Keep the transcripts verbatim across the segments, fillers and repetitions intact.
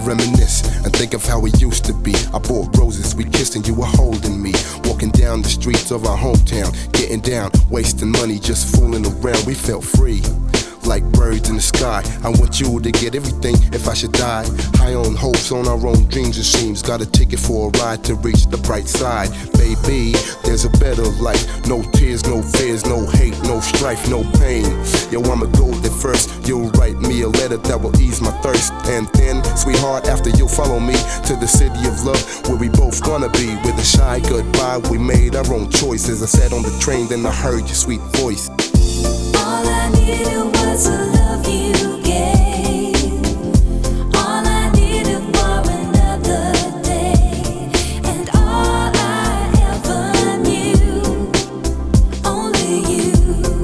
reminisce and think of how we used to be. I bought roses, we kissed and you were holding me. Walking down the streets of our hometown, getting down, wasting money, just fooling around. We felt free, like birds in the sky. I want you to get everything if I should die. High on hopes, on our own dreams it seems. Got a ticket for a ride to reach the bright side. Baby, there's a better life. No tears, no fears, no hate, no strife, no pain. Yo, I'ma go there first. You'll write me a letter that will ease my thirst. And then, sweetheart, after you'll follow me to the city of love, where we both gonna be. With a shy goodbye, we made our own choices. I sat on the train, then I heard your sweet voice. All I needed was a love you gave. All I needed for another day. And all I ever knew, only you.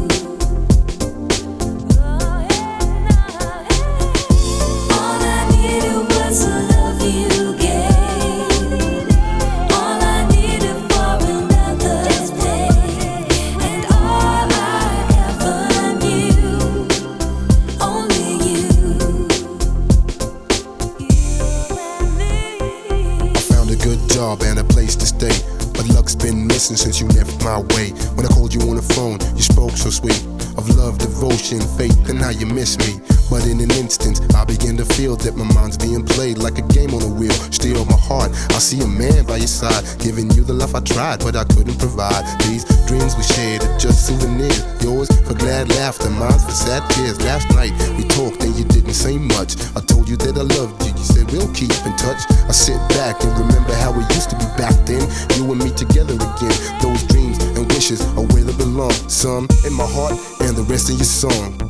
All I needed was a love you gave. All I needed for another day. And all I job and a place to stay, but luck's been missing since you left my way. When I called you on the phone, you spoke so sweet of love, devotion, faith, and how you miss me. But in an instant, I begin to feel that my mind's being played like a game on a wheel. Steal my heart, I see a man by your side, giving you the love I tried, but I couldn't provide. These dreams we shared are just souvenirs. Yours for glad laughter, mine for sad tears. Last night we talked and you didn't say much. I told you that I loved you, you said we'll keep in touch. I sit back and remember how we used to be back then. You and me together again. Those dreams and wishes are where they belong. Some in my heart and the rest in your song.